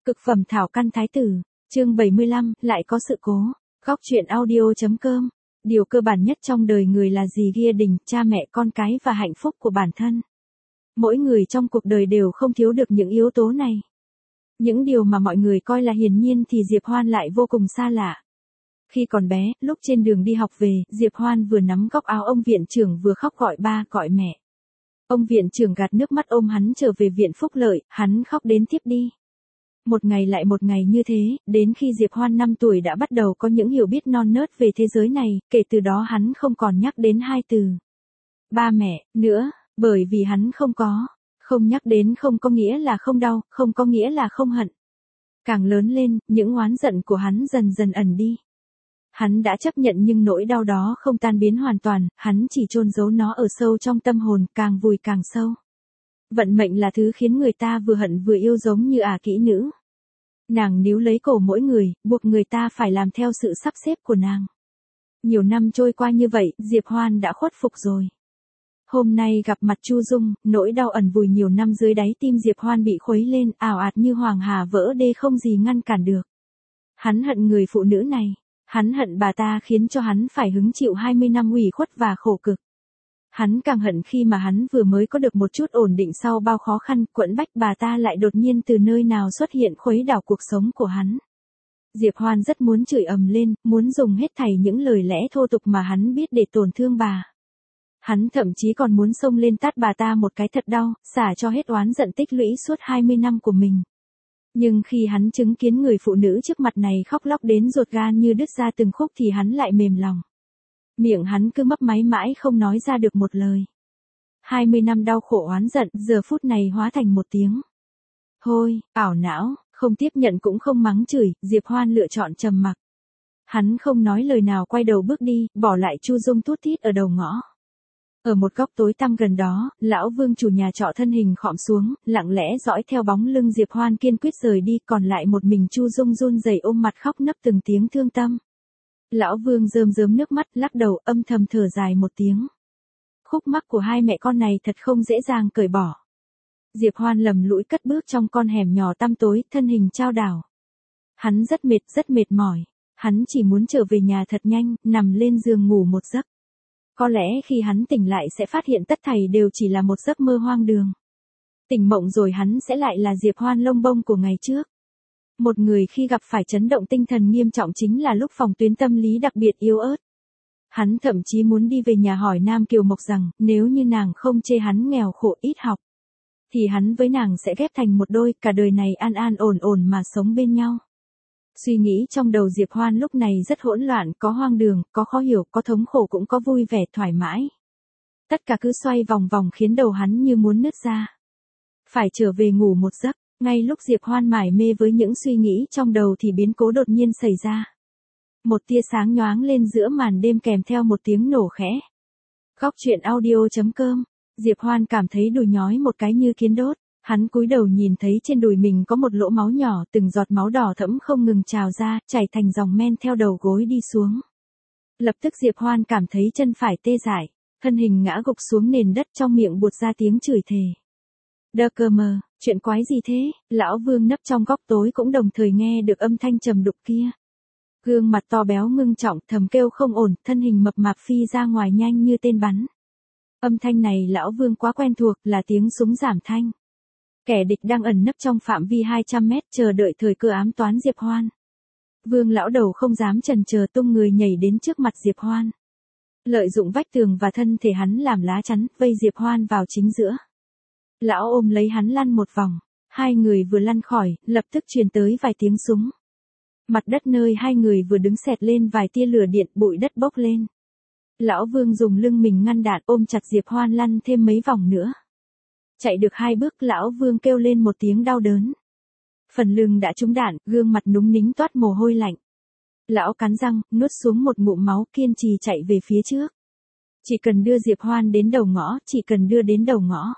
Cực phẩm thảo căn thái tử, chương 75, lại có sự cố. Góc truyện audio.com. Điều cơ bản nhất trong đời người là gì? Gia đình, cha mẹ, con cái và hạnh phúc của bản thân. Mỗi người trong cuộc đời đều không thiếu được những yếu tố này. Những điều mà mọi người coi là hiển nhiên thì Diệp Hoan lại vô cùng xa lạ. Khi còn bé, lúc trên đường đi học về, Diệp Hoan vừa nắm góc áo ông viện trưởng vừa khóc gọi ba, gọi mẹ. Ông viện trưởng gạt nước mắt ôm hắn trở về viện phúc lợi, hắn khóc đến thiếp đi. Một ngày lại một ngày như thế, đến khi Diệp Hoan 5 tuổi đã bắt đầu có những hiểu biết non nớt về thế giới này, kể từ đó hắn không còn nhắc đến hai từ ba mẹ nữa, bởi vì hắn không nhắc đến không có nghĩa là không đau, không có nghĩa là không hận. Càng lớn lên, những oán giận của hắn dần dần ẩn đi. Hắn đã chấp nhận nhưng nỗi đau đó không tan biến hoàn toàn, hắn chỉ chôn giấu nó ở sâu trong tâm hồn, càng vùi càng sâu. Vận mệnh là thứ khiến người ta vừa hận vừa yêu, giống như kỹ nữ. Nàng níu lấy cổ mỗi người, buộc người ta phải làm theo sự sắp xếp của nàng. Nhiều năm trôi qua như vậy, Diệp Hoan đã khuất phục rồi. Hôm nay gặp mặt Chu Dung, nỗi đau ẩn vùi nhiều năm dưới đáy tim Diệp Hoan bị khuấy lên, ào ạt như hoàng hà vỡ đê, không gì ngăn cản được. Hắn hận người phụ nữ này. Hắn hận bà ta khiến cho hắn phải hứng chịu 20 năm ủy khuất và khổ cực. Hắn càng hận khi mà hắn vừa mới có được một chút ổn định sau bao khó khăn, quẫn bách, bà ta lại đột nhiên từ nơi nào xuất hiện khuấy đảo cuộc sống của hắn. Diệp Hoan rất muốn chửi ầm lên, muốn dùng hết thảy những lời lẽ thô tục mà hắn biết để tổn thương bà. Hắn thậm chí còn muốn xông lên tát bà ta một cái thật đau, xả cho hết oán giận tích lũy suốt 20 năm của mình. Nhưng khi hắn chứng kiến người phụ nữ trước mặt này khóc lóc đến ruột gan như đứt ra từng khúc thì hắn lại mềm lòng. Miệng hắn cứ mấp máy mãi không nói ra được một lời. 20 năm đau khổ oán giận, giờ phút này hóa thành một tiếng hôi, ảo não, không tiếp nhận cũng không mắng chửi, Diệp Hoan lựa chọn trầm mặc. Hắn không nói lời nào, quay đầu bước đi, bỏ lại Chu Dung thút thít ở đầu ngõ. Ở một góc tối tăm gần đó, lão Vương chủ nhà trọ thân hình khom xuống, lặng lẽ dõi theo bóng lưng Diệp Hoan kiên quyết rời đi, còn lại một mình Chu Dung run rẩy ôm mặt khóc nấc từng tiếng thương tâm. Lão Vương rơm rớm nước mắt, lắc đầu âm thầm thở dài một tiếng. Khúc mắc của hai mẹ con này thật không dễ dàng cởi bỏ. Diệp Hoan lầm lũi cất bước trong con hẻm nhỏ tăm tối, thân hình chao đảo. Hắn rất mệt mỏi. Hắn chỉ muốn trở về nhà thật nhanh, nằm lên giường ngủ một giấc. Có lẽ khi hắn tỉnh lại sẽ phát hiện tất thảy đều chỉ là một giấc mơ hoang đường. Tỉnh mộng rồi hắn sẽ lại là Diệp Hoan lông bông của ngày trước. Một người khi gặp phải chấn động tinh thần nghiêm trọng chính là lúc phòng tuyến tâm lý đặc biệt yếu ớt. Hắn thậm chí muốn đi về nhà hỏi Nam Kiều Mộc rằng, nếu như nàng không chê hắn nghèo khổ ít học, thì hắn với nàng sẽ ghép thành một đôi, cả đời này an an ổn ổn mà sống bên nhau. Suy nghĩ trong đầu Diệp Hoan lúc này rất hỗn loạn, có hoang đường, có khó hiểu, có thống khổ, cũng có vui vẻ thoải mái. Tất cả cứ xoay vòng vòng khiến đầu hắn như muốn nứt ra. Phải trở về ngủ một giấc. Ngay lúc Diệp Hoan mải mê với những suy nghĩ trong đầu thì biến cố đột nhiên xảy ra. Một tia sáng nhoáng lên giữa màn đêm kèm theo một tiếng nổ khẽ. Góc truyện audio.com. Diệp Hoan cảm thấy đùi nhói một cái như kiến đốt. Hắn cúi đầu nhìn thấy trên đùi mình có một lỗ máu nhỏ, từng giọt máu đỏ thẫm không ngừng trào ra, chảy thành dòng men theo đầu gối đi xuống. Lập tức Diệp Hoan cảm thấy chân phải tê dại, thân hình ngã gục xuống nền đất, trong miệng buột ra tiếng chửi thề. Đơ cơ mờ, chuyện quái gì thế? Lão Vương nấp trong góc tối cũng đồng thời nghe được âm thanh trầm đục kia. Gương mặt to béo ngưng trọng, thầm kêu không ổn, thân hình mập mạp phi ra ngoài nhanh như tên bắn. Âm thanh này Lão Vương quá quen thuộc, là tiếng súng giảm thanh. Kẻ địch đang ẩn nấp trong phạm vi 200 mét chờ đợi thời cơ ám toán Diệp Hoan. Vương lão đầu không dám chần chờ, tung người nhảy đến trước mặt Diệp Hoan. Lợi dụng vách tường và thân thể hắn làm lá chắn, vây Diệp Hoan vào chính giữa. Lão ôm lấy hắn lăn một vòng. Hai người vừa lăn khỏi, lập tức truyền tới vài tiếng súng. Mặt đất nơi hai người vừa đứng xẹt lên vài tia lửa điện, bụi đất bốc lên. Lão Vương dùng lưng mình ngăn đạn, ôm chặt Diệp Hoan lăn thêm mấy vòng nữa. Chạy được 2 bước, Lão Vương kêu lên một tiếng đau đớn. Phần lưng đã trúng đạn, gương mặt núng nính toát mồ hôi lạnh. Lão cắn răng, nuốt xuống một ngụm máu, kiên trì chạy về phía trước. Chỉ cần đưa Diệp Hoan đến đầu ngõ, chỉ cần đưa đến đầu ngõ.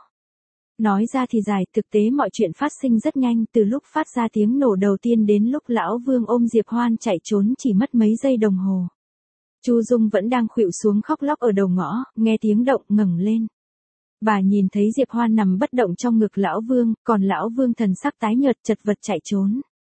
Nói ra thì dài, thực tế mọi chuyện phát sinh rất nhanh, từ lúc phát ra tiếng nổ đầu tiên đến lúc Lão Vương ôm Diệp Hoan chạy trốn chỉ mất mấy giây đồng hồ. Chu Dung vẫn đang khuỵu xuống khóc lóc ở đầu ngõ, nghe tiếng động ngẩng lên. Bà nhìn thấy Diệp Hoan nằm bất động trong ngực Lão Vương, còn Lão Vương thần sắc tái nhợt chật vật chạy trốn.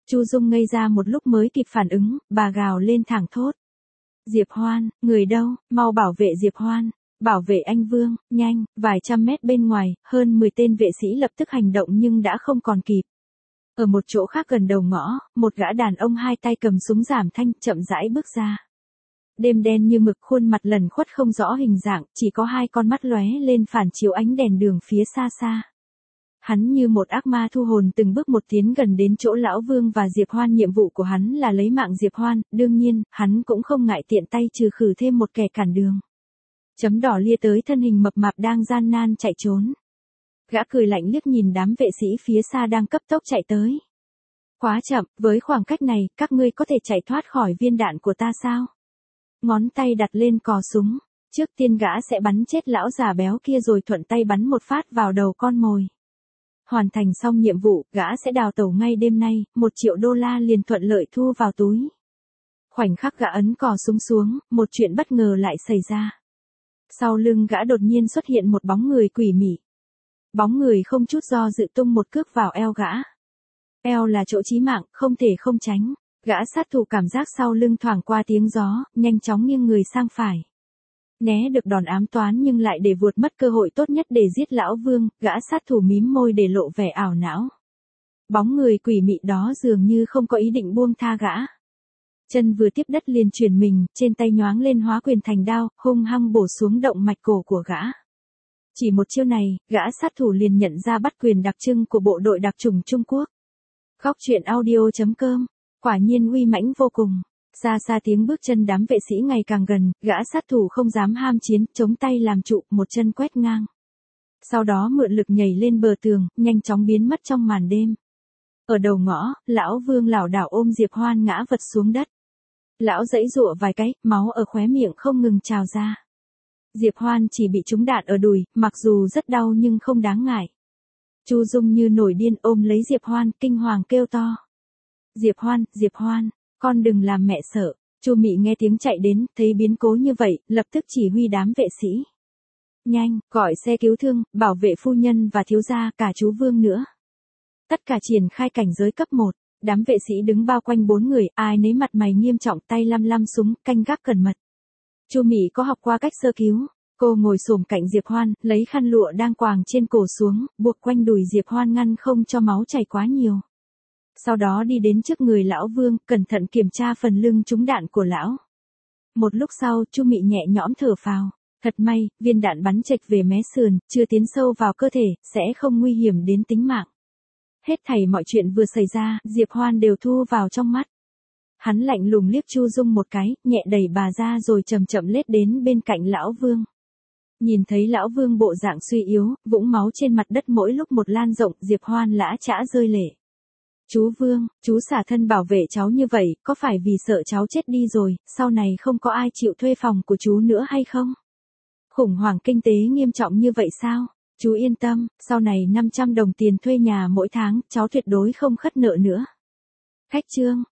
Chu Dung ngây ra một lúc mới kịp phản ứng, bà gào lên thẳng thốt. Diệp Hoan, người đâu, mau bảo vệ Diệp Hoan, bảo vệ anh Vương, nhanh, vài trăm mét bên ngoài, hơn 10 tên vệ sĩ lập tức hành động nhưng đã không còn kịp. Ở một chỗ khác gần đầu ngõ, một gã đàn ông hai tay cầm súng giảm thanh chậm rãi bước ra. Đêm đen như mực, khuôn mặt lẩn khuất không rõ hình dạng, chỉ có hai con mắt lóe lên phản chiếu ánh đèn đường phía xa xa. Hắn như một ác ma thu hồn từng bước một tiến gần đến chỗ Lão Vương và Diệp Hoan. Nhiệm vụ của hắn là lấy mạng Diệp Hoan, đương nhiên, hắn cũng không ngại tiện tay trừ khử thêm một kẻ cản đường. Chấm đỏ lia tới thân hình mập mạp đang gian nan chạy trốn. Gã cười lạnh liếc nhìn đám vệ sĩ phía xa đang cấp tốc chạy tới. Quá chậm, với khoảng cách này, các ngươi có thể chạy thoát khỏi viên đạn của ta sao? Ngón tay đặt lên cò súng, trước tiên gã sẽ bắn chết lão già béo kia rồi thuận tay bắn một phát vào đầu con mồi. Hoàn thành xong nhiệm vụ, gã sẽ đào tẩu ngay đêm nay, 1 triệu đô la liền thuận lợi thu vào túi. Khoảnh khắc gã ấn cò súng xuống, một chuyện bất ngờ lại xảy ra. Sau lưng gã đột nhiên xuất hiện một bóng người quỷ mị. Bóng người không chút do dự tung một cước vào eo gã. Eo là chỗ chí mạng, không thể không tránh. Gã sát thủ cảm giác sau lưng thoảng qua tiếng gió, nhanh chóng nghiêng người sang phải. Né được đòn ám toán nhưng lại để vụt mất cơ hội tốt nhất để giết Lão Vương, gã sát thủ mím môi để lộ vẻ ảo não. Bóng người quỷ mị đó dường như không có ý định buông tha gã. Chân vừa tiếp đất liền chuyển mình, trên tay nhoáng lên hóa quyền thành đao, hung hăng bổ xuống động mạch cổ của gã. Chỉ một chiêu này, gã sát thủ liền nhận ra bắt quyền đặc trưng của bộ đội đặc chủng Trung Quốc. Góc truyện audio.com, quả nhiên uy mãnh vô cùng. Xa xa tiếng bước chân đám vệ sĩ ngày càng gần, gã sát thủ không dám ham chiến, chống tay làm trụ, một chân quét ngang. Sau đó mượn lực nhảy lên bờ tường, nhanh chóng biến mất trong màn đêm. Ở đầu ngõ, Lão Vương lảo đảo ôm Diệp Hoan ngã vật xuống đất. Lão giãy giụa vài cái, máu ở khóe miệng không ngừng trào ra. Diệp Hoan chỉ bị trúng đạn ở đùi, mặc dù rất đau nhưng không đáng ngại. Chu Dung như nổi điên ôm lấy Diệp Hoan, kinh hoàng kêu to. Diệp Hoan, con đừng làm mẹ sợ. Chu Mị nghe tiếng chạy đến, thấy biến cố như vậy, lập tức chỉ huy đám vệ sĩ. Nhanh, gọi xe cứu thương, bảo vệ phu nhân và thiếu gia, cả chú Vương nữa. Tất cả triển khai cảnh giới cấp 1, đám vệ sĩ đứng bao quanh 4 người, ai nấy mặt mày nghiêm trọng, tay lăm lăm súng, canh gác cẩn mật. Chu Mị có học qua cách sơ cứu, cô ngồi xổm cạnh Diệp Hoan, lấy khăn lụa đang quàng trên cổ xuống, buộc quanh đùi Diệp Hoan ngăn không cho máu chảy quá nhiều. Sau đó đi đến trước người Lão Vương, cẩn thận kiểm tra phần lưng trúng đạn của lão. Một lúc sau, Chu Mị nhẹ nhõm thở phào. Thật may, viên đạn bắn chệch về mé sườn, chưa tiến sâu vào cơ thể, sẽ không nguy hiểm đến tính mạng. Hết thảy mọi chuyện vừa xảy ra, Diệp Hoan đều thu vào trong mắt. Hắn lạnh lùng liếc Chu Dung một cái, nhẹ đẩy bà ra rồi chậm chậm lết đến bên cạnh Lão Vương. Nhìn thấy Lão Vương bộ dạng suy yếu, vũng máu trên mặt đất mỗi lúc một lan rộng, Diệp Hoan lã chã rơi lệ. Chú Vương, chú xả thân bảo vệ cháu như vậy, có phải vì sợ cháu chết đi rồi, sau này không có ai chịu thuê phòng của chú nữa hay không? Khủng hoảng kinh tế nghiêm trọng như vậy sao? Chú yên tâm, sau này 500 đồng tiền thuê nhà mỗi tháng, cháu tuyệt đối không khất nợ nữa. Khách trương,